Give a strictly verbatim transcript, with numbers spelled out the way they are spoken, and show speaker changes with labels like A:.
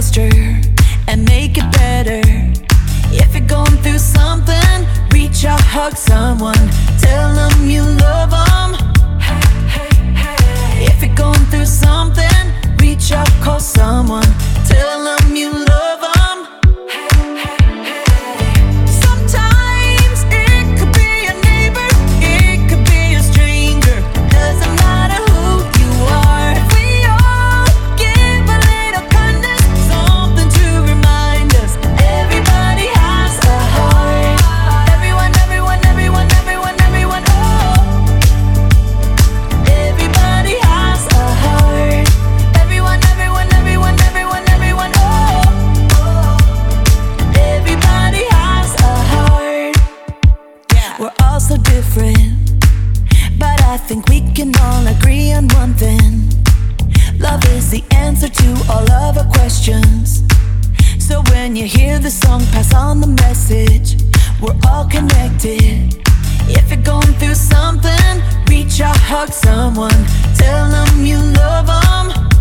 A: gesture and make it better. If you're going through something, reach out, hug someone, tell them you love them. If you're going through something, reach out, call someone, tell them you love them. Sometimes it could be a neighbor, it could be a stranger, doesn't matter who you are. If we all give a little kindness, something to remind us, everybody has a heart. Everyone, everyone, everyone, everyone, everyone, oh. Everybody has a heart. Everyone, everyone, everyone, everyone, everyone, oh. Everybody has a heart. Yeah. We're all so different, but I think we can all agree on one thing. Love is the answer to all of our questions. So when you hear the song, pass on the message. We're all connected. If you're going through something, reach out, hug someone, tell them you love them.